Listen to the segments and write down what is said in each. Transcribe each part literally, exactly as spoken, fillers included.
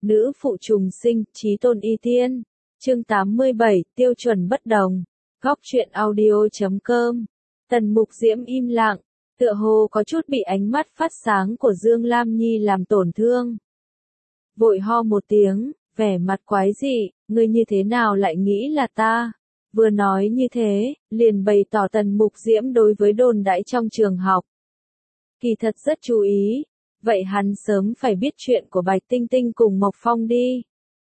Nữ phụ trùng sinh, chí tôn y tiên. Chương tám mươi bảy, tiêu chuẩn bất đồng. Góc truyện audio chấm com. Tần Mục Diễm im lặng, tựa hồ có chút bị ánh mắt phát sáng của Dương Lam Nhi làm tổn thương. Vội ho một tiếng, vẻ mặt quái dị, ngươi như thế nào lại nghĩ là ta? Vừa nói như thế, liền bày tỏ Tần Mục Diễm đối với đồn đãi trong trường học. Kỳ thật rất chú ý, vậy hắn sớm phải biết chuyện của Bạch Tinh Tinh cùng Mộc Phong đi.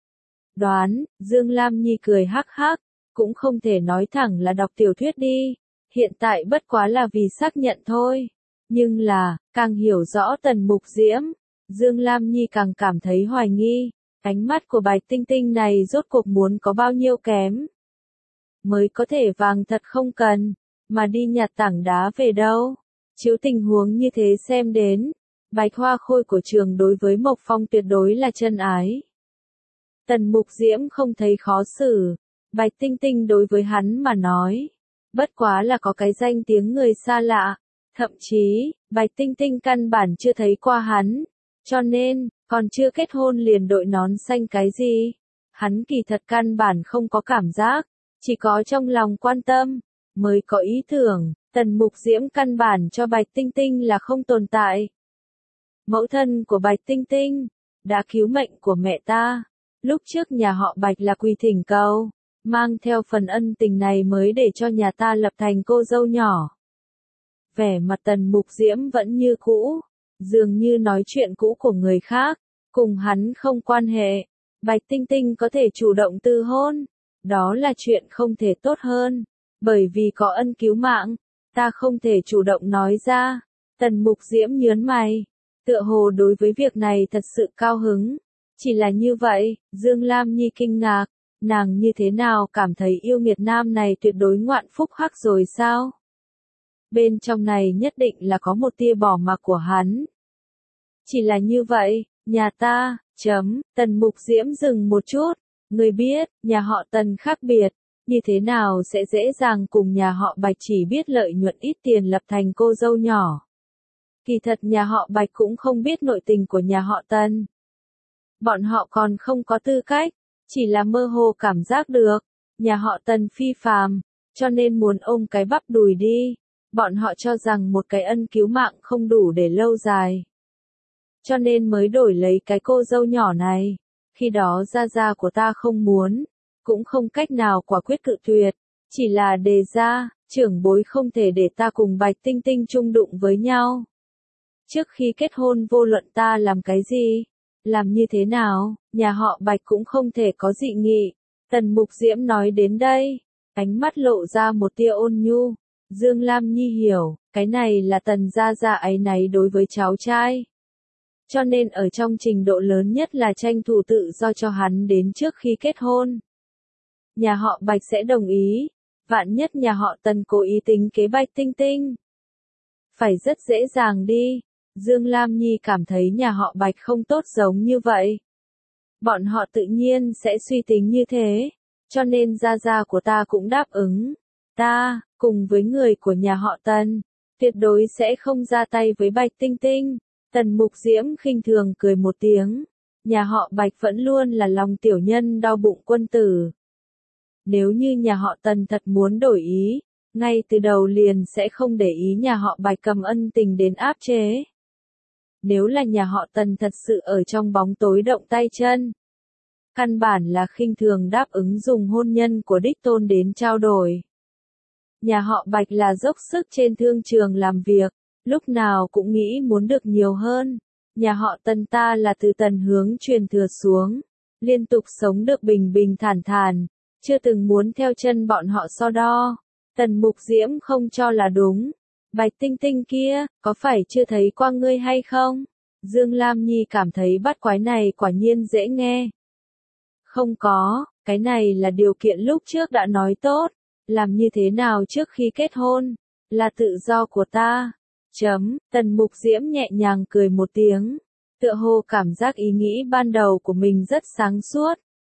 Đoán, Dương Lam Nhi cười hắc hắc, cũng không thể nói thẳng là đọc tiểu thuyết đi, hiện tại bất quá là vì xác nhận thôi. Nhưng là, càng hiểu rõ Tần Mục Diễm, Dương Lam Nhi càng cảm thấy hoài nghi, ánh mắt của Bạch Tinh Tinh này rốt cuộc muốn có bao nhiêu kém. Mới có thể vàng thật không cần, mà đi nhặt tảng đá về đâu. Chiếu tình huống như thế xem đến, Bạch Hoa Khôi của trường đối với Mộc Phong tuyệt đối là chân ái. Tần Mục Diễm không thấy khó xử, Bạch Tinh Tinh đối với hắn mà nói, bất quá là có cái danh tiếng người xa lạ, thậm chí, Bạch Tinh Tinh căn bản chưa thấy qua hắn, cho nên, còn chưa kết hôn liền đội nón xanh cái gì. Hắn kỳ thật căn bản không có cảm giác, chỉ có trong lòng quan tâm, mới có ý tưởng. Tần Mục Diễm căn bản cho Bạch Tinh Tinh là không tồn tại. Mẫu thân của Bạch Tinh Tinh đã cứu mệnh của mẹ ta. Lúc trước nhà họ Bạch là quỳ thỉnh cầu, mang theo phần ân tình này mới để cho nhà ta lập thành cô dâu nhỏ. Vẻ mặt Tần Mục Diễm vẫn như cũ, dường như nói chuyện cũ của người khác, cùng hắn không quan hệ. Bạch Tinh Tinh có thể chủ động từ hôn, đó là chuyện không thể tốt hơn, bởi vì có ân cứu mạng. Ta không thể chủ động nói ra. Tần Mục Diễm nhớn mày, tựa hồ đối với việc này thật sự cao hứng. Chỉ là như vậy, Dương Lam Nhi kinh ngạc, nàng như thế nào cảm thấy yêu nghiệt nam này tuyệt đối ngoạn phúc hắc rồi sao? Bên trong này nhất định là có một tia bỏ mặc của hắn. Chỉ là như vậy, nhà ta, chấm, Tần Mục Diễm dừng một chút, người biết, nhà họ Tần khác biệt. Như thế nào sẽ dễ dàng cùng nhà họ Bạch chỉ biết lợi nhuận ít tiền lập thành cô dâu nhỏ. Kỳ thật nhà họ Bạch cũng không biết nội tình của nhà họ Tần. Bọn họ còn không có tư cách, chỉ là mơ hồ cảm giác được, nhà họ Tần phi phàm, cho nên muốn ôm cái bắp đùi đi. Bọn họ cho rằng một cái ân cứu mạng không đủ để lâu dài. Cho nên mới đổi lấy cái cô dâu nhỏ này. Khi đó gia gia của ta không muốn, cũng không cách nào quả quyết cự tuyệt, chỉ là đề ra, trưởng bối không thể để ta cùng Bạch Tinh Tinh chung đụng với nhau. Trước khi kết hôn vô luận ta làm cái gì, làm như thế nào, nhà họ Bạch cũng không thể có dị nghị. Tần Mục Diễm nói đến đây, ánh mắt lộ ra một tia ôn nhu. Dương Lam Nhi hiểu, cái này là Tần gia gia áy náy đối với cháu trai. Cho nên ở trong trình độ lớn nhất là tranh thủ tự do cho hắn đến trước khi kết hôn. Nhà họ Bạch sẽ đồng ý, vạn nhất nhà họ Tần cố ý tính kế Bạch Tinh Tinh. Phải rất dễ dàng đi, Dương Lam Nhi cảm thấy nhà họ Bạch không tốt giống như vậy. Bọn họ tự nhiên sẽ suy tính như thế, cho nên gia gia của ta cũng đáp ứng. Ta, cùng với người của nhà họ Tần, tuyệt đối sẽ không ra tay với Bạch Tinh Tinh. Tần Mục Diễm khinh thường cười một tiếng, nhà họ Bạch vẫn luôn là lòng tiểu nhân đau bụng quân tử. Nếu như nhà họ Tần thật muốn đổi ý, ngay từ đầu liền sẽ không để ý nhà họ Bạch cầm ân tình đến áp chế. Nếu là nhà họ Tần thật sự ở trong bóng tối động tay chân, căn bản là khinh thường đáp ứng dùng hôn nhân của đích tôn đến trao đổi. Nhà họ Bạch là dốc sức trên thương trường làm việc, lúc nào cũng nghĩ muốn được nhiều hơn. Nhà họ Tần ta là từ Tần hướng truyền thừa xuống, liên tục sống được bình bình thản thản, chưa từng muốn theo chân bọn họ so đo. Tần Mục Diễm không cho là đúng. Bạch Tinh Tinh kia, có phải chưa thấy qua ngươi hay không? Dương Lam Nhi cảm thấy bắt quái này quả nhiên dễ nghe. Không có, cái này là điều kiện lúc trước đã nói tốt, làm như thế nào trước khi kết hôn, là tự do của ta. Chấm, Tần Mục Diễm nhẹ nhàng cười một tiếng, tựa hồ cảm giác ý nghĩ ban đầu của mình rất sáng suốt.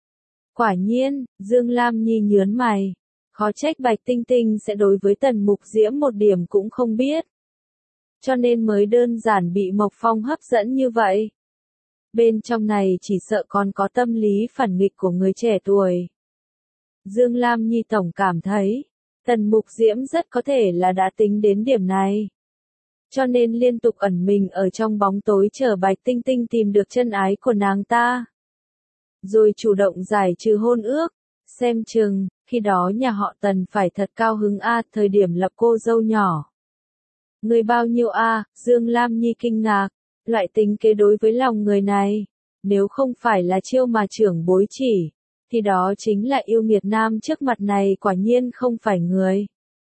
Quả nhiên, Dương Lam Nhi nhớn mày, khó trách Bạch Tinh Tinh sẽ đối với Tần Mục Diễm một điểm cũng không biết. Cho nên mới đơn giản bị Mộc Phong hấp dẫn như vậy. Bên trong này chỉ sợ còn có tâm lý phản nghịch của người trẻ tuổi. Dương Lam Nhi tổng cảm thấy, Tần Mục Diễm rất có thể là đã tính đến điểm này. Cho nên liên tục ẩn mình ở trong bóng tối chờ Bạch Tinh Tinh tìm được chân ái của nàng ta. Rồi chủ động giải trừ hôn ước, xem chừng, khi đó nhà họ Tần phải thật cao hứng a thời điểm lập cô dâu nhỏ. Người bao nhiêu a Dương Lam Nhi kinh ngạc, loại tính kế đối với lòng người này, nếu không phải là chiêu mà trưởng bối chỉ, thì đó chính là yêu nghiệt nam trước mặt này quả nhiên không phải người.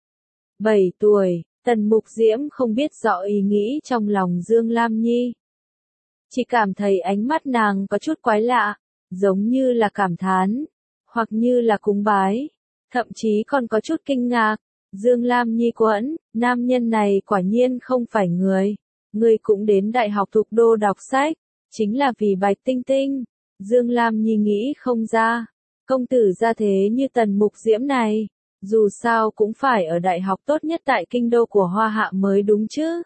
bảy tuổi, Tần Mục Diễm không biết rõ ý nghĩ trong lòng Dương Lam Nhi. Chỉ cảm thấy ánh mắt nàng có chút quái lạ, giống như là cảm thán, hoặc như là cúng bái, thậm chí còn có chút kinh ngạc. Dương Lam Nhi quẫn, nam nhân này quả nhiên không phải người. Người cũng đến Đại học Thục Đô đọc sách, chính là vì Bạch Tinh Tinh. Dương Lam Nhi nghĩ không ra, công tử gia thế như Tần Mục Diễm này, dù sao cũng phải ở đại học tốt nhất tại kinh đô của Hoa Hạ mới đúng chứ.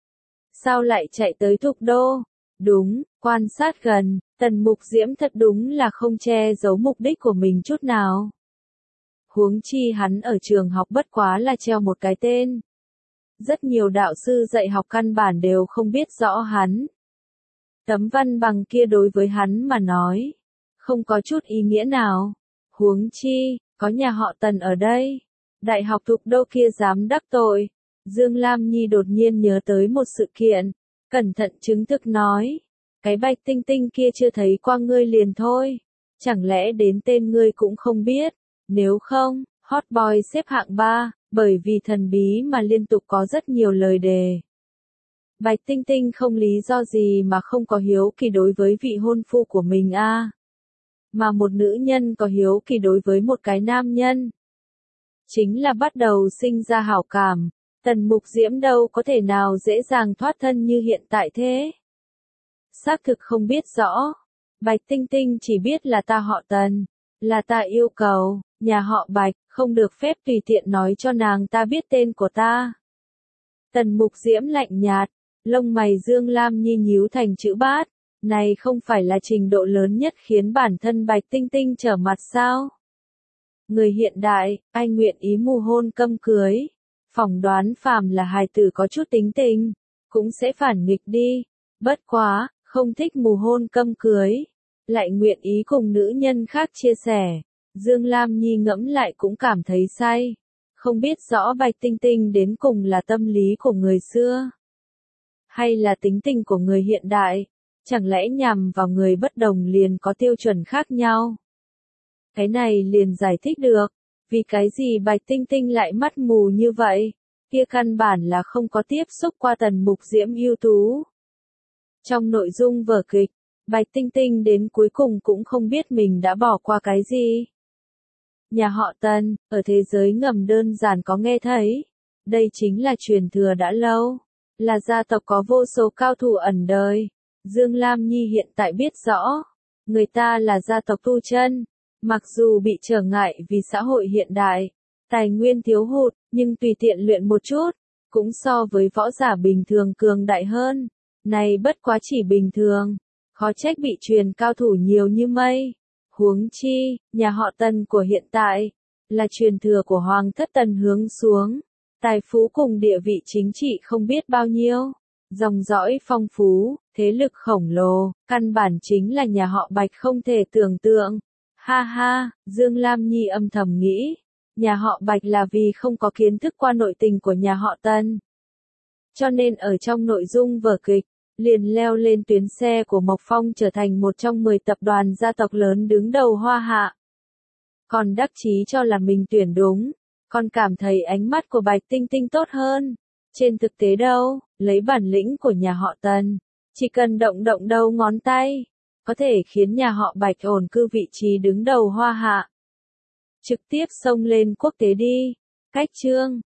Sao lại chạy tới Thục Đô? Đúng, quan sát gần, Tần Mục Diễm thật đúng là không che giấu mục đích của mình chút nào. Huống chi hắn ở trường học bất quá là treo một cái tên. Rất nhiều đạo sư dạy học căn bản đều không biết rõ hắn. Tấm văn bằng kia đối với hắn mà nói, không có chút ý nghĩa nào. Huống chi, có nhà họ Tần ở đây. Đại học Thục Đô kia dám đắc tội. Dương Lam Nhi đột nhiên nhớ tới một sự kiện, cẩn thận chứng thực nói. Cái Bạch Tinh Tinh kia chưa thấy qua ngươi liền thôi. Chẳng lẽ đến tên ngươi cũng không biết? Nếu không, hot boy xếp hạng ba, bởi vì thần bí mà liên tục có rất nhiều lời đề. Bạch Tinh Tinh không lý do gì mà không có hiếu kỳ đối với vị hôn phu của mình a. À. Mà một nữ nhân có hiếu kỳ đối với một cái nam nhân. Chính là bắt đầu sinh ra hảo cảm, Tần Mục Diễm đâu có thể nào dễ dàng thoát thân như hiện tại thế. Xác thực không biết rõ, Bạch Tinh Tinh chỉ biết là ta họ Tần, là ta yêu cầu, nhà họ Bạch, không được phép tùy tiện nói cho nàng ta biết tên của ta. Tần Mục Diễm lạnh nhạt, lông mày Dương Lam Nhi nhíu thành chữ bát, này không phải là trình độ lớn nhất khiến bản thân Bạch Tinh Tinh trở mặt sao? Người hiện đại, anh nguyện ý mù hôn câm cưới, phỏng đoán phàm là hài tử có chút tính tình, cũng sẽ phản nghịch đi, bất quá, không thích mù hôn câm cưới, lại nguyện ý cùng nữ nhân khác chia sẻ. Dương Lam Nhi ngẫm lại cũng cảm thấy say, không biết rõ Bạch Tinh Tinh đến cùng là tâm lý của người xưa, hay là tính tình của người hiện đại, chẳng lẽ nhằm vào người bất đồng liền có tiêu chuẩn khác nhau. Cái này liền giải thích được, vì cái gì Bạch Tinh Tinh lại mắt mù như vậy, kia căn bản là không có tiếp xúc qua Tần Mục Diễm ưu tú. Trong nội dung vở kịch, Bạch Tinh Tinh đến cuối cùng cũng không biết mình đã bỏ qua cái gì. Nhà họ Tần, ở thế giới ngầm đơn giản có nghe thấy, đây chính là truyền thừa đã lâu, là gia tộc có vô số cao thủ ẩn đời. Dương Lam Nhi hiện tại biết rõ, người ta là gia tộc tu chân, mặc dù bị trở ngại vì xã hội hiện đại, tài nguyên thiếu hụt, nhưng tùy tiện luyện một chút, cũng so với võ giả bình thường cường đại hơn. Này bất quá chỉ bình thường, khó trách bị truyền cao thủ nhiều như mây. Huống chi, nhà họ Tần của hiện tại, là truyền thừa của Hoàng thất Tần hướng xuống, tài phú cùng địa vị chính trị không biết bao nhiêu, dòng dõi phong phú, thế lực khổng lồ, căn bản chính là nhà họ Bạch không thể tưởng tượng. Ha ha, Dương Lam Nhi âm thầm nghĩ, nhà họ Bạch là vì không có kiến thức qua nội tình của nhà họ Tần. Cho nên ở trong nội dung vở kịch, liền leo lên tuyến xe của Mộc Phong trở thành một trong mười tập đoàn gia tộc lớn đứng đầu Hoa Hạ. Còn đắc chí cho là mình tuyển đúng, còn cảm thấy ánh mắt của Bạch Tinh Tinh tốt hơn. Trên thực tế đâu, lấy bản lĩnh của nhà họ Tần, chỉ cần động động đầu ngón tay, có thể khiến nhà họ Bạch ổn cư vị trí đứng đầu Hoa Hạ. Trực tiếp xông lên quốc tế đi. Cách chương